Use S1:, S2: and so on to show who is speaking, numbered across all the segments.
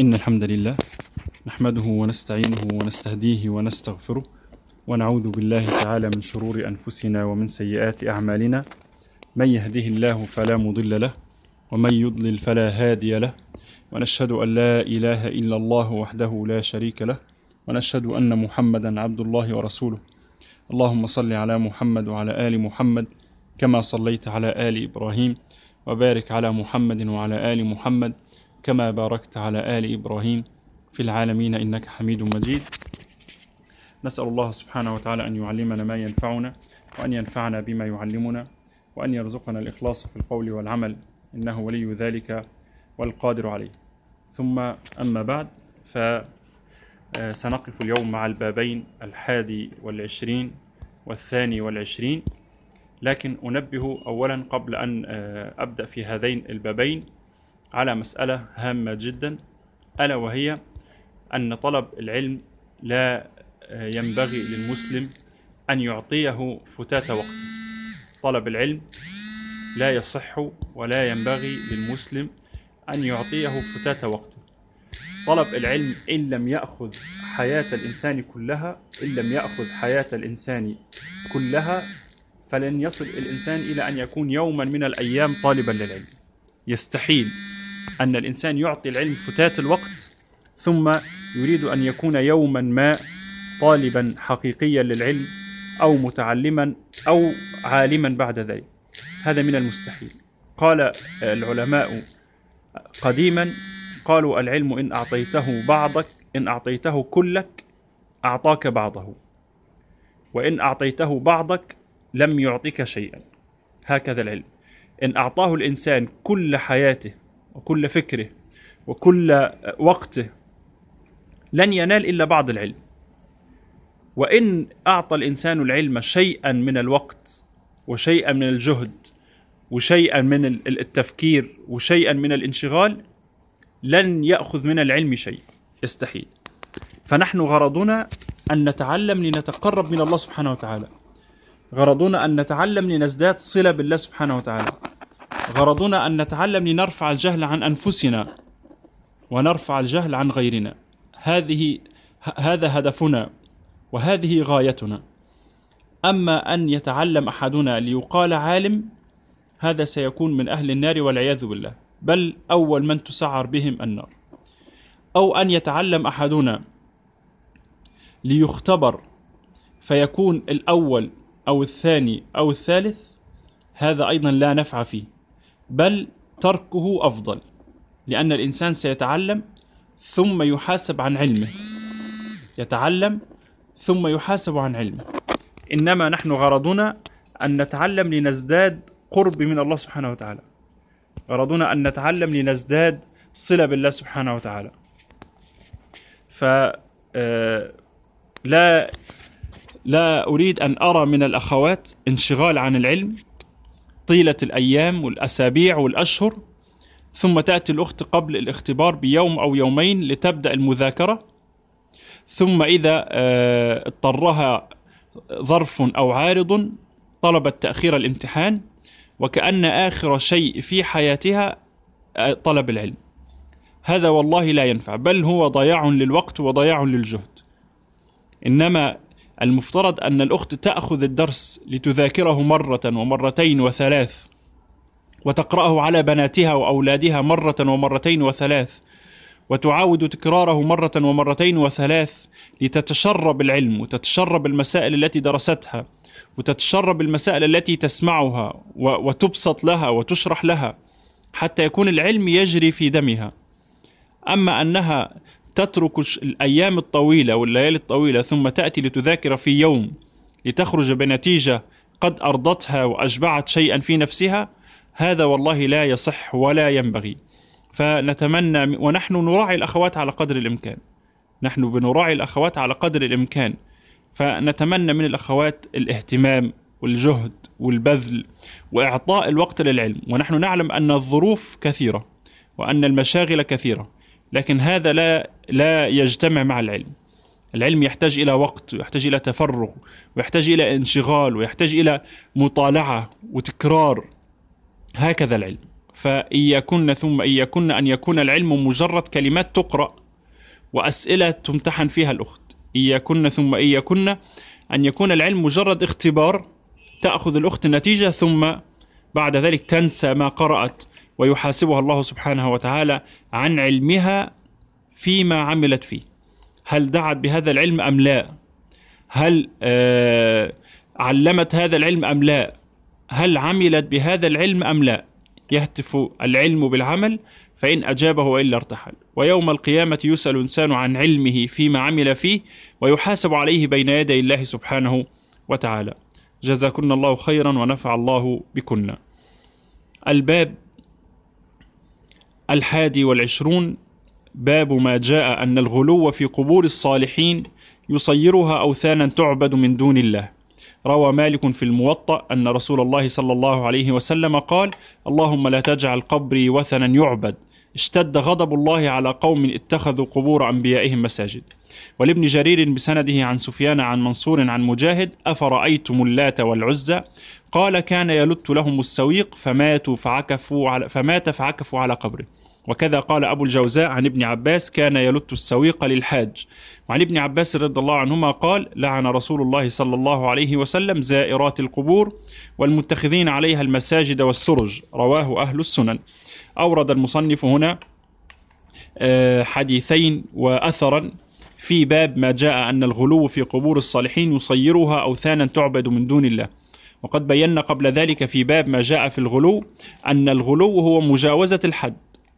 S1: إن الحمد لله نحمده ونستعينه ونستهديه ونستغفره ونعوذ بالله تعالى من شرور أنفسنا ومن سيئات أعمالنا. من يهده الله فلا مضل له ومن يضلل فلا هادي له، ونشهد أن لا إله إلا الله وحده لا شريك له، ونشهد أن محمدا عبد الله ورسوله. اللهم صل على محمد وعلى آل محمد كما صليت على آل إبراهيم، وبارك على محمد وعلى آل محمد كما باركت على آل إبراهيم في العالمين إنك حميد مجيد. نسأل الله سبحانه وتعالى أن يعلمنا ما ينفعنا، وأن ينفعنا بما يعلمنا، وأن يرزقنا الإخلاص في القول والعمل، إنه ولي ذلك والقادر عليه. ثم أما بعد، فسنقف اليوم مع البابين 21 و22، لكن أنبه أولا قبل أن أبدأ في هذين البابين على مسألة هامة جدا، ألا وهي أن طلب العلم لا ينبغي للمسلم أن يعطيه فتات وقت. طلب العلم لا يصح ولا ينبغي للمسلم أن يعطيه فتات وقت. طلب العلم إن لم يأخذ حياة الإنسان كلها فلن يصل الإنسان إلى أن يكون يوما من الأيام طالبا للعلم. يستحيل أن الإنسان يعطي العلم فتات الوقت ثم يريد أن يكون يوما ما طالبا حقيقيا للعلم أو متعلما أو عالما بعد ذلك. هذا من المستحيل. قال العلماء قديما، قالوا: العلم إن أعطيته كلك أعطاك بعضه، وإن أعطيته بعضك لم يعطيك شيئا. هكذا العلم، إن أعطاه الإنسان كل حياته وكل فكره وكل وقته لن ينال إلا بعض العلم. وإن أعطى الإنسان العلم شيئا من الوقت وشيئا من الجهد وشيئا من التفكير وشيئا من الانشغال لن يأخذ من العلم شيء. يستحيل. فنحن غرضنا أن نتعلم لنتقرب من الله سبحانه وتعالى، غرضنا أن نتعلم لنزداد صلة بالله سبحانه وتعالى، غرضنا أن نتعلم لنرفع الجهل عن أنفسنا ونرفع الجهل عن غيرنا. هذا هدفنا وهذه غايتنا. أما أن يتعلم أحدنا ليقال عالم، هذا سيكون من أهل النار والعياذ بالله، بل أول من تسعر بهم النار. أو أن يتعلم أحدنا ليختبر فيكون الأول أو الثاني أو الثالث، هذا أيضا لا نفع فيه، بل تركه أفضل، لأن الإنسان سيتعلم ثم يحاسب عن علمه، يتعلم ثم يحاسب عن علمه. إنما نحن غرضنا أن نتعلم لنزداد قرب من الله سبحانه وتعالى، غرضنا أن نتعلم لنزداد صلة بالله سبحانه وتعالى. لا أريد أن أرى من الأخوات انشغال عن العلم طيلة الأيام والأسابيع والأشهر، ثم تأتي الأخت قبل الاختبار بيوم أو يومين لتبدأ المذاكرة، ثم إذا اضطرها ظرف أو عارض طلبت تأخير الامتحان، وكأن آخر شيء في حياتها طلب العلم. هذا والله لا ينفع، بل هو ضياع للوقت وضياع للجهد. إنما المفترض أن الأخت تأخذ الدرس لتذاكره مرة ومرتين وثلاث، وتقرأه على بناتها وأولادها مرة ومرتين وثلاث، وتعاود تكراره مرة ومرتين وثلاث، لتتشرب العلم وتتشرب المسائل التي درستها وتتشرب المسائل التي تسمعها وتبسط لها وتشرح لها حتى يكون العلم يجري في دمها. أما أنها تترك الأيام الطويلة والليالي الطويلة ثم تأتي لتذاكر في يوم لتخرج بنتيجة قد أرضتها وأشبعت شيئا في نفسها، هذا والله لا يصح ولا ينبغي. فنتمنى، ونحن نراعي الأخوات على قدر الإمكان، نحن بنراعي الأخوات على قدر الإمكان، فنتمنى من الأخوات الاهتمام والجهد والبذل وإعطاء الوقت للعلم. ونحن نعلم أن الظروف كثيرة وأن المشاغل كثيرة، لكن هذا لا يجتمع مع العلم. العلم يحتاج إلى وقت، ويحتاج إلى تفرغ، ويحتاج إلى انشغال، ويحتاج إلى مطالعة وتكرار. هكذا العلم. فإياكن ثم إياكن أن يكون العلم مجرد كلمات تقرأ وأسئلة تمتحن فيها الأخت. إياكن ثم إياكن أن يكون العلم مجرد اختبار تأخذ الأخت النتيجة ثم بعد ذلك تنسى ما قرأت، ويحاسبها الله سبحانه وتعالى عن علمها فيما عملت فيه. هل دعت بهذا العلم أم لا؟ هل علمت هذا العلم أم لا؟ هل عملت بهذا العلم أم لا؟ يهتف العلم بالعمل، فإن أجابه وإلا ارتحل. ويوم القيامة يسأل الإنسان عن علمه فيما عمل فيه، ويحاسب عليه بين يدي الله سبحانه وتعالى. جزاكن الله خيرا ونفع الله بكن. الباب 21 باب ما جاء أن الغلو في قبور الصالحين يصيرها أوثانا تعبد من دون الله. روى مالك في الموطأ أن رسول الله صلى الله عليه وسلم قال: اللهم لا تجعل قبري وثنا يعبد، اشتد غضب الله على قوم اتخذوا قبور أنبيائهم مساجد. ولابن جرير بسنده عن سفيان عن منصور عن مجاهد: أفرأيتم اللات والعزى؟ قال: كان يلت لهم السويق فمات فعكفوا على قبره. وكذا قال أبو الجوزاء عن ابن عباس: كان يلت السويق للحاج. وعن ابن عباس رضي الله عنهما قال: لعن رسول الله صلى الله عليه وسلم زائرات القبور والمتخذين عليها المساجد والسرج. رواه أهل السنن. أورد المصنف هنا حديثين وأثرا في باب ما جاء أن الغلو في قبور الصالحين يصيرها أوثانا تعبد من دون الله. وقد بينا قبل ذلك في باب ما جاء في الغلو أن الغلو هو مجاوزة الحد،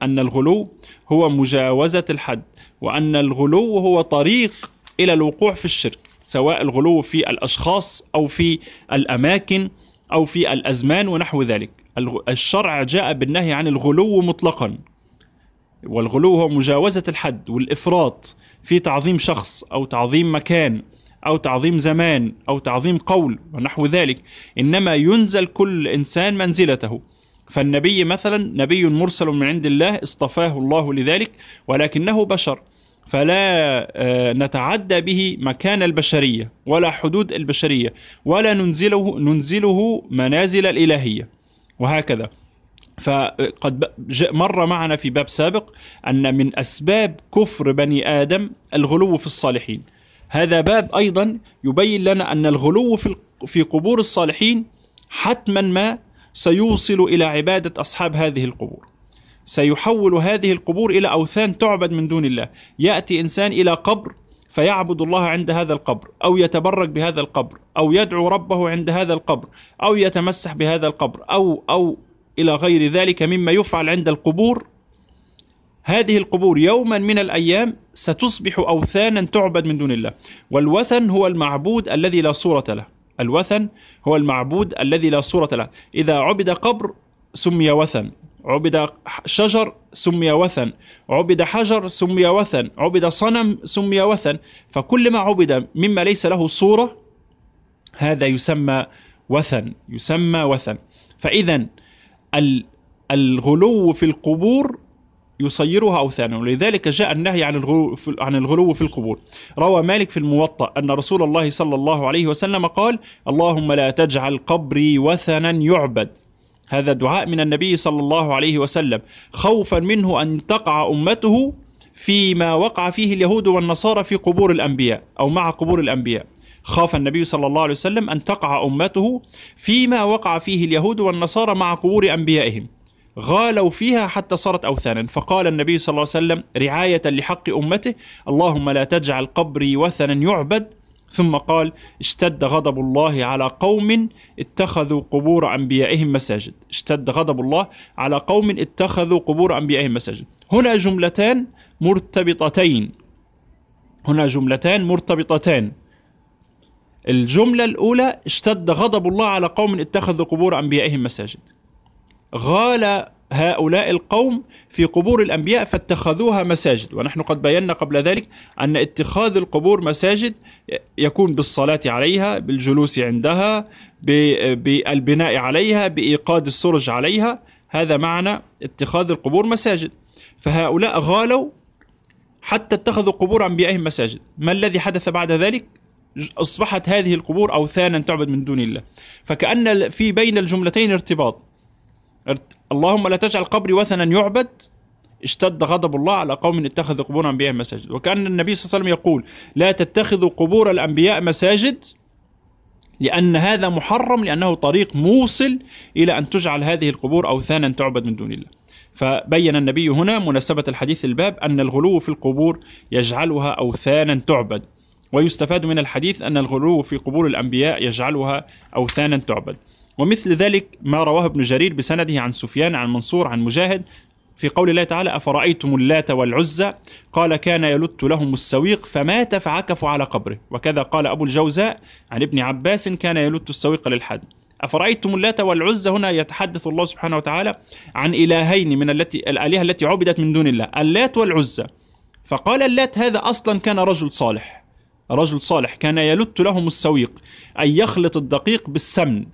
S1: وأن الغلو هو طريق إلى الوقوع في الشرك، سواء الغلو في الأشخاص أو في الأماكن أو في الأزمان ونحو ذلك. الشرع جاء بالنهي عن الغلو مطلقا، والغلو هو مجاوزة الحد والإفراط في تعظيم شخص أو تعظيم مكان أو تعظيم زمان أو تعظيم قول ونحو ذلك. إنما ينزل كل إنسان منزلته. فالنبي مثلا نبي مرسل من عند الله اصطفاه الله لذلك، ولكنه بشر، فلا نتعدى به مكان البشرية ولا حدود البشرية، ولا ننزله منازل الإلهية، وهكذا. فقد مر معنا في باب سابق أن من أسباب كفر بني آدم الغلو في الصالحين. هذا باب أيضا يبين لنا أن الغلو في قبور الصالحين حتما ما سيوصل إلى عبادة أصحاب هذه القبور، سيحول هذه القبور إلى أوثان تعبد من دون الله. يأتي إنسان إلى قبر فيعبد الله عند هذا القبر، أو يتبرك بهذا القبر، أو يدعو ربه عند هذا القبر، أو يتمسح بهذا القبر، أو إلى غير ذلك مما يفعل عند القبور. هذه القبور يوما من الأيام ستصبح أوثانا تعبد من دون الله. والوثن هو المعبود الذي لا صورة له. الوثن هو المعبود الذي لا صورة له. إذا عبد قبر سمي وثن، عبد شجر سمي وثن، عبد حجر سمي وثن، عبد صنم سمي وثن. فكل ما عبد مما ليس له صورة هذا يسمى وثن. فإذا الغلو في القبور يصيرها أوثانا، ولذلك جاء النهي عن الغلو في القبور. روى مالك في الموطأ أن رسول الله صلى الله عليه وسلم قال: اللهم لا تجعل قبري وثنا يعبد. هذا دعاء من النبي صلى الله عليه وسلم، خوفا منه أن تقع أمته فيما وقع فيه اليهود والنصارى في قبور الأنبياء أو مع قبور الأنبياء. خاف النبي صلى الله عليه وسلم أن تقع أمته فيما وقع فيه اليهود والنصارى مع قبور أنبيائهم، غالوا فيها حتى صارت أوثانا. فقال النبي صلى الله عليه وسلم رعاية لحق أمته: اللهم لا تجعل قبري وثنا يعبد. ثم قال: اشتد غضب الله على قوم اتخذوا قبور أنبيائهم مساجد. اشتد غضب الله على قوم اتخذوا قبور أنبيائهم مساجد. هنا جملتان مرتبطتان. الجملة الأولى: اشتد غضب الله على قوم اتخذوا قبور أنبيائهم مساجد. غال هؤلاء القوم في قبور الأنبياء فاتخذوها مساجد. ونحن قد بينا قبل ذلك أن اتخاذ القبور مساجد يكون بالصلاة عليها، بالجلوس عندها، بالبناء عليها، بإيقاد السرج عليها. هذا معنى اتخاذ القبور مساجد. فهؤلاء غالوا حتى اتخذوا قبور أنبيائهم مساجد. ما الذي حدث بعد ذلك؟ أصبحت هذه القبور أوثانا تعبد من دون الله. فكأن في بين الجملتين ارتباط. اللهم لا تجعل قبري وثنا يعبد، اشتد غضب الله على قوم اتخذوا قبور أنبياء مساجد. وكأن النبي صلى الله عليه وسلم يقول لا تتخذوا قبور الأنبياء مساجد، لأن هذا محرم، لأنه طريق موصل إلى أن تجعل هذه القبور أوثانا تعبد من دون الله. فبين النبي هنا مناسبة الحديث للباب أن الغلو في القبور يجعلها أوثانا تعبد، ويستفاد من الحديث أن الغلو في قبور الأنبياء يجعلها أوثانا تعبد. ومثل ذلك ما رواه ابن جرير بسنده عن سفيان عن منصور عن مجاهد في قول الله تعالى أفرأيتم اللات والعزى قال كان يلت لهم السويق فمات فعكفوا على قبره. وكذا قال أبو الجوزاء عن ابن عباس كان يلت السويق للحد. أفرأيتم اللات والعزى هنا يتحدث الله سبحانه وتعالى عن إلهين من الآلهة التي عبدت من دون الله، اللات والعزى. فقال اللات هذا أصلا كان رجل صالح كان يلت لهم السويق، أي يخلط الدقيق بالسمن،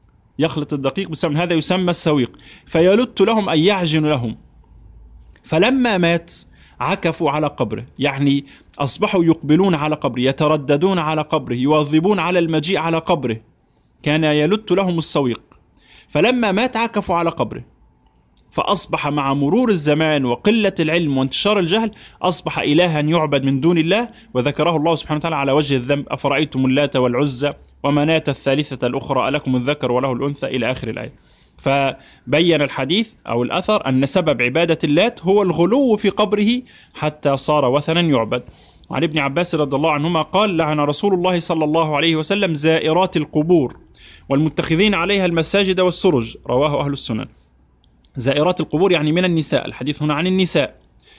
S1: هذا يسمى السويق، فيلت لهم أي يعجن لهم. فلما مات عكفوا على قبره، يعني أصبحوا يقبلون على قبره، يترددون على قبره، يواظبون على المجيء على قبره، كان يلت لهم السويق. فلما مات عكفوا على قبره، فأصبح مع مرور الزمان وقلة العلم وانتشار الجهل أصبح إلها يعبد من دون الله، وذكره الله سبحانه وتعالى على وجه الذنب أفرأيتم اللات والعزى ومناة الثالثة الأخرى ألكم الذكر وله الأنثى إلى آخر الآية. فبين الحديث أو الأثر أن سبب عبادة اللات هو الغلو في قبره حتى صار وثنا يعبد. وعن ابن عباس رضي الله عنهما قال لعن رسول الله صلى الله عليه وسلم زائرات القبور والمتخذين عليها المساجد والسرج، رواه أهل السنن. زائرات القبور يعني من النساء، الحديث هنا عن النساء.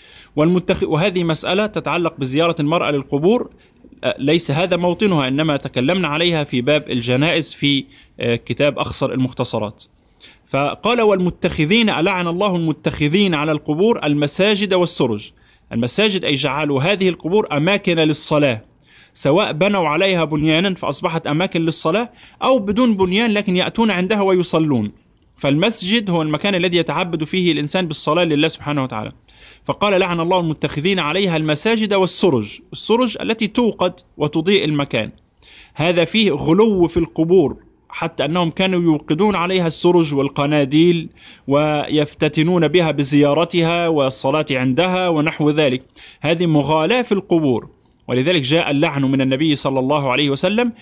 S1: وهذه مسألة تتعلق بزيارة المرأة للقبور، ليس هذا موطنها، إنما تكلمنا عليها في باب الجنائز في كتاب أخصر المختصرات. فقال والمتخذين، ألعن الله المتخذين على القبور المساجد والسرج. المساجد أي جعلوا هذه القبور أماكن للصلاة، سواء بنوا عليها بنيانا فأصبحت أماكن للصلاة، أو بدون بنيان لكن يأتون عندها ويصلون. فالمسجد هو المكان الذي يتعبد فيه الإنسان بالصلاة لله سبحانه وتعالى. فقال لعن الله المتخذين عليها المساجد والسرج، السرج التي توقد وتضيء المكان. هذا فيه غلو في القبور، حتى أنهم كانوا يوقدون عليها السرج والقناديل ويفتتنون بها بزيارتها والصلاة عندها ونحو ذلك. هذه مغالاة في القبور، ولذلك جاء اللعن من النبي صلى الله عليه وسلم.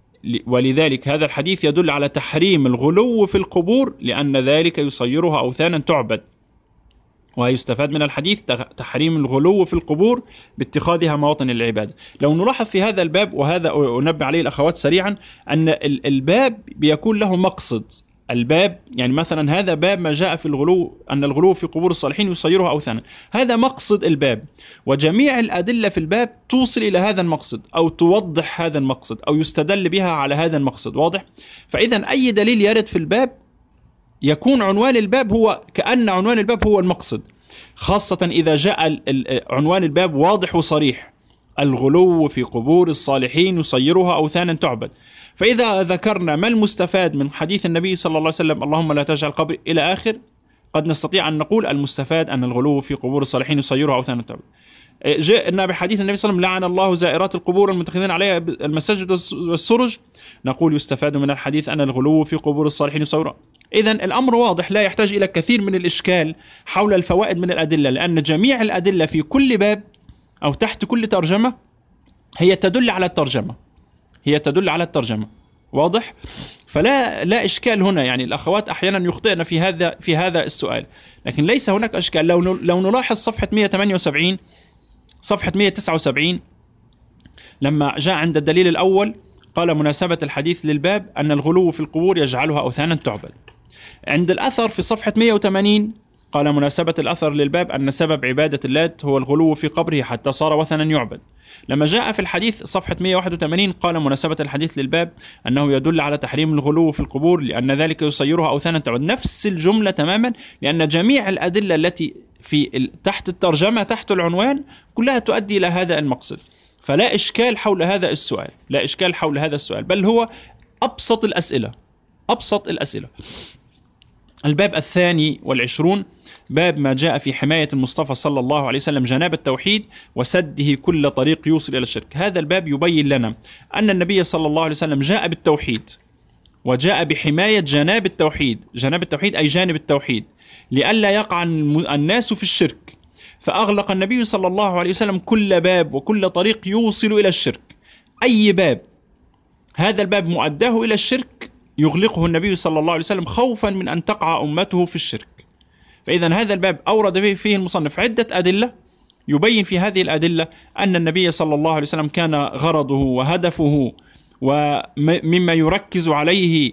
S1: ولذلك هذا الحديث يدل على تحريم الغلو في القبور، لأن ذلك يصيرها أوثانا تعبد. ويستفاد من الحديث تحريم الغلو في القبور باتخاذها مواطن العبادة. لو نلاحظ في هذا الباب، وهذا أنبه عليه الأخوات سريعا، أن الباب بيكون له مقصد. الباب يعني مثلا هذا باب ما جاء في الغلو، أن الغلو في قبور الصالحين يصيرها أوثانا، هذا مقصد الباب، وجميع الأدلة في الباب توصل إلى هذا المقصد أو توضح هذا المقصد أو يستدل بها على هذا المقصد. واضح؟ فإذا أي دليل يرد في الباب يكون عنوان الباب هو كأن عنوان الباب هو المقصد، خاصة إذا جاء عنوان الباب واضح وصريح: الغلو في قبور الصالحين يصيرها أوثانا تعبد. فإذا ذكرنا ما المستفاد من حديث النبي صلى الله عليه وسلم اللهم لا تجعل قبري إلى آخر، قد نستطيع أن نقول المستفاد أن الغلو في قبور الصالحين يصيرها أوثانا تعبد. جاءنا بحديث النبي صلى الله عليه وسلم لعن الله زائرات القبور المتخذين عليها المساجد والسرج، نقول يستفاد من الحديث أن الغلو في قبور الصالحين يصيرها. إذن الأمر واضح، لا يحتاج إلى كثير من الإشكال حول الفوائد من الأدلة، لأن جميع الأدلة في كل باب أو تحت كل ترجمة هي تدل على الترجمة. واضح؟ فلا إشكال هنا. يعني الأخوات أحيانا يخطئن في هذا السؤال، لكن ليس هناك إشكال. لو نلاحظ صفحة 178 صفحة 179 لما جاء عند الدليل الأول قال مناسبة الحديث للباب أن الغلو في القبور يجعلها أوثانا تعبد. عند الأثر في صفحة 180 قال مناسبة الأثر للباب أن سبب عبادة اللات هو الغلو في قبره حتى صار وثنا يعبد. لما جاء في الحديث صفحة 181 قال مناسبة الحديث للباب أنه يدل على تحريم الغلو في القبور لأن ذلك يصيرها أوثانا تعبد. نفس الجملة تماما، لأن جميع الأدلة التي في تحت الترجمة تحت العنوان كلها تؤدي إلى هذا المقصد. فلا إشكال حول هذا السؤال، بل هو أبسط الأسئلة. الباب 22 باب ما جاء في حماية المصطفى صلى الله عليه وسلم جناب التوحيد وسده كل طريق يوصل إلى الشرك. هذا الباب يبين لنا أن النبي صلى الله عليه وسلم جاء بالتوحيد، وجاء بحماية جناب التوحيد. جناب التوحيد أي جانب التوحيد، لئلا يقع الناس في الشرك، فأغلق النبي صلى الله عليه وسلم كل باب وكل طريق يوصل إلى الشرك. أي باب هذا الباب مؤداه إلى الشرك يغلقه النبي صلى الله عليه وسلم خوفا من أن تقع أمته في الشرك. فإذا هذا الباب أورد فيه المصنف عدة أدلة يبين في هذه الأدلة أن النبي صلى الله عليه وسلم كان غرضه وهدفه ومما يركز عليه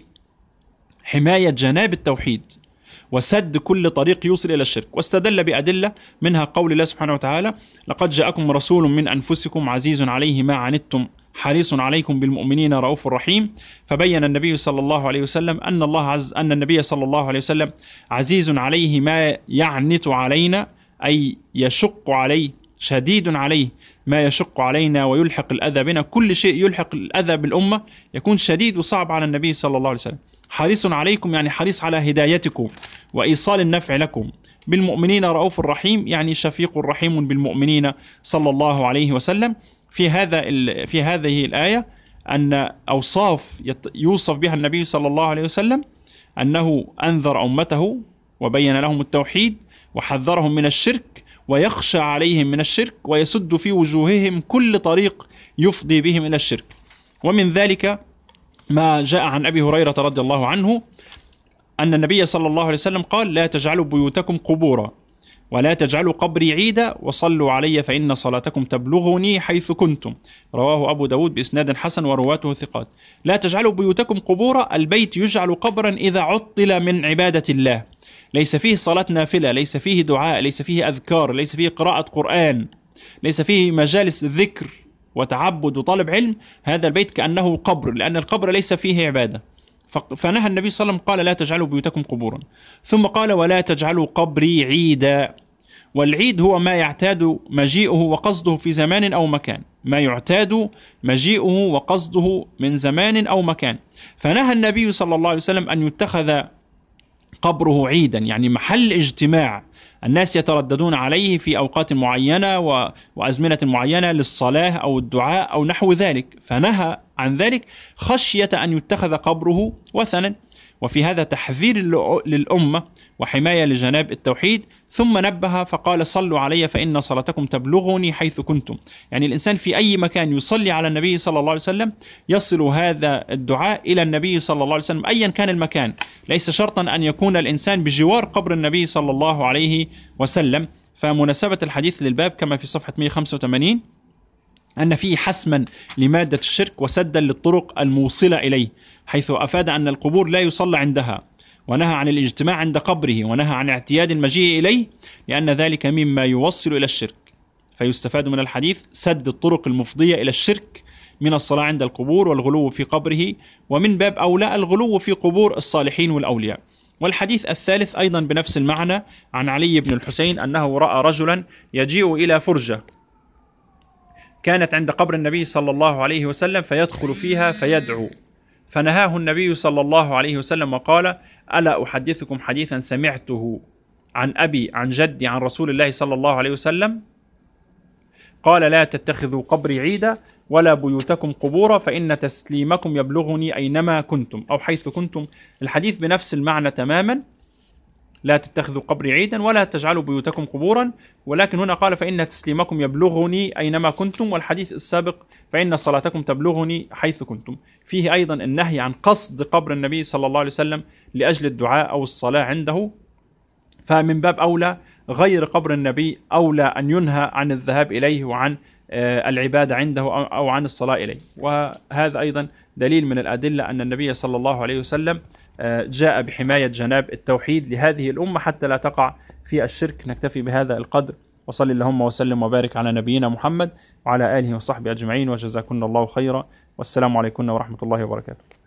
S1: حماية جناب التوحيد وسد كل طريق يوصل إلى الشرك، واستدل بأدلة منها قول الله سبحانه وتعالى: لقد جاءكم رسول من أنفسكم عزيز عليه ما عنتم حريص عليكم بالمؤمنين رؤوف رحيم. فبين النبي صلى الله عليه وسلم أن النبي صلى الله عليه وسلم عزيز عليه ما يعنت علينا، أي يشق عليه، شديد عليه ما يشق علينا ويلحق الأذى بنا. كل شيء يلحق الأذى بالأمة يكون شديد وصعب على النبي صلى الله عليه وسلم. حريص عليكم يعني حريص على هدايتكم وإيصال النفع لكم. بالمؤمنين رؤوف رحيم يعني شفيق رحيم بالمؤمنين صلى الله عليه وسلم. في هذه الآية أن أوصاف يوصف بها النبي صلى الله عليه وسلم: أنه أنذر أمته وبين لهم التوحيد وحذرهم من الشرك ويخشى عليهم من الشرك ويسد في وجوههم كل طريق يفضي بهم إلى الشرك. ومن ذلك ما جاء عن أبي هريرة رضي الله عنه أن النبي صلى الله عليه وسلم قال: لا تجعلوا بيوتكم قبورا ولا تجعلوا قبري عيدا وصلوا علي فإن صلاتكم تبلغني حيث كنتم. رواه أبو داود بإسناد حسن ورواته ثقات. لا تجعلوا بيوتكم قبورا، البيت يجعل قبرا إذا عطل من عبادة الله، ليس فيه صلاة نافلة، ليس فيه دعاء، ليس فيه أذكار، ليس فيه قراءة قرآن، ليس فيه مجالس ذكر وتعبد وطلب علم. هذا البيت كأنه قبر، لأن القبر ليس فيه عبادة. فنهى النبي صلى الله عليه وسلم قال: لا تجعلوا بيوتكم قبورا. ثم قال: ولا تجعلوا قبري عيدا. والعيد هو ما يعتاد مجيئه وقصده في زمان أو مكان، ما يعتاد مجيئه وقصده من زمان أو مكان. فنهى النبي صلى الله عليه وسلم أن يتخذ قبره عيدا، يعني محل اجتماع الناس يترددون عليه في أوقات معينة وأزمنة معينة للصلاة أو الدعاء أو نحو ذلك، فنهى عن ذلك خشية أن يتخذ قبره وثنا. وفي هذا تحذير للأمة وحماية لجناب التوحيد. ثم نبه فقال: صلوا علي فإن صلاتكم تبلغني حيث كنتم. يعني الإنسان في أي مكان يصلي على النبي صلى الله عليه وسلم يصل هذا الدعاء إلى النبي صلى الله عليه وسلم أيا كان المكان، ليس شرطا أن يكون الإنسان بجوار قبر النبي صلى الله عليه وسلم. فمناسبة الحديث للباب كما في صفحة 185 أن فيه حسما لمادة الشرك وسدا للطرق الموصلة إليه، حيث أفاد أن القبور لا يصلى عندها، ونهى عن الاجتماع عند قبره، ونهى عن اعتياد المجيء إليه، لأن ذلك مما يوصل إلى الشرك. فيستفاد من الحديث سد الطرق المفضية إلى الشرك من الصلاة عند القبور والغلو في قبره، ومن باب أولى الغلو في قبور الصالحين والأولياء. والحديث الثالث أيضا بنفس المعنى عن علي بن الحسين أنه رأى رجلا يجيء إلى فرجة كانت عند قبر النبي صلى الله عليه وسلم فيدخل فيها فيدعو، فنهاه النبي صلى الله عليه وسلم وقال: ألا أحدثكم حديثا سمعته عن أبي عن جدي عن رسول الله صلى الله عليه وسلم قال: لا تتخذوا قبري عيدا ولا بيوتكم قبورا فإن تسليمكم يبلغني أينما كنتم أو حيث كنتم. الحديث بنفس المعنى تماما: لا تتخذوا قبري عيدا ولا تجعلوا بيوتكم قبورا، ولكن هنا قال: فإن تسليمكم يبلغني أينما كنتم. والحديث السابق: فإن صلاتكم تبلغني حيث كنتم. فيه أيضا النهي عن قصد قبر النبي صلى الله عليه وسلم لأجل الدعاء أو الصلاة عنده، فمن باب أولى غير قبر النبي أولى أن ينهى عن الذهاب إليه وعن العبادة عنده أو عن الصلاة إليه. وهذا أيضا دليل من الأدلة أن النبي صلى الله عليه وسلم جاء بحماية جناب التوحيد لهذه الأمة حتى لا تقع في الشرك. نكتفي بهذا القدر، وصل اللهم وسلم وبارك على نبينا محمد وعلى آله وصحبه أجمعين، وجزاكم الله خيرا، والسلام عليكم ورحمة الله وبركاته.